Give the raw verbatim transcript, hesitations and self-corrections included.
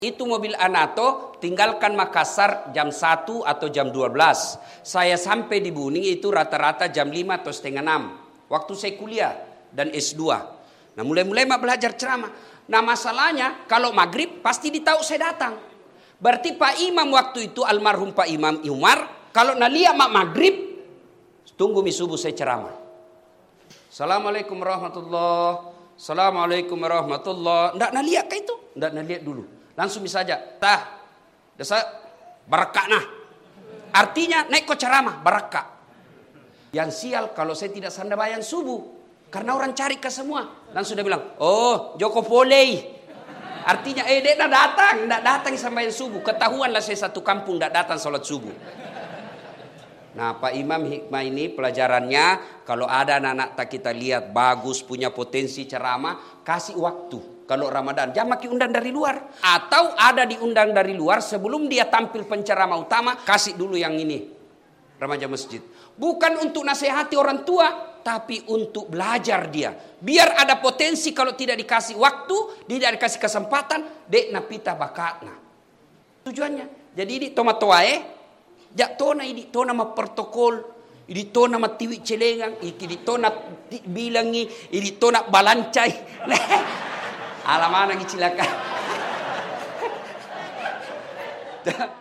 Itu mobil Anato, tinggalkan Makassar jam satu atau jam dua belas. Saya sampai di Buning itu rata-rata jam lima atau setengah enam. Waktu saya kuliah dan S dua. Nah mulai-mulai mak belajar ceramah. Nah masalahnya kalau maghrib pasti ditahu saya datang. Berarti Pak Imam waktu itu almarhum Pak Imam Umar. Kalau nalia mak maghrib, tunggu mi subuh saya ceramah. Assalamualaikum warahmatullahi wabarakatuh. Assalamualaikum warahmatullahi wabarakatuh. Nggak nalia kah itu? Nggak nalia dulu. Langsung saja, tah, desa barakah nah. Artinya naik kok ceramah, barakah. Yang sial kalau saya tidak sandabayan subuh, karena orang cari ke semua. Langsung dia bilang, oh Joko Polei. Artinya, eh dia tidak datang, tidak datang sambayan subuh. Ketahuanlah saya satu kampung tidak datang sholat subuh. Nah Pak Imam hikmah ini pelajarannya, kalau ada anak-anak tak kita lihat bagus, punya potensi ceramah, kasih waktu. Kalau Ramadan, jangan maki undang dari luar. Atau ada diundang dari luar, sebelum dia tampil penceramah utama, kasih dulu yang ini, remaja masjid. Bukan untuk nasihati orang tua, tapi untuk belajar dia. Biar ada potensi kalau tidak dikasih waktu, tidak dikasih kesempatan, dek napita bakatna. Tujuannya. Jadi ini tomatoae, jak tona ini tona ma protokol, ini tona ma tiwi celengang, ini tona bilangi, ini tona balancai. Alamana ngicilaka.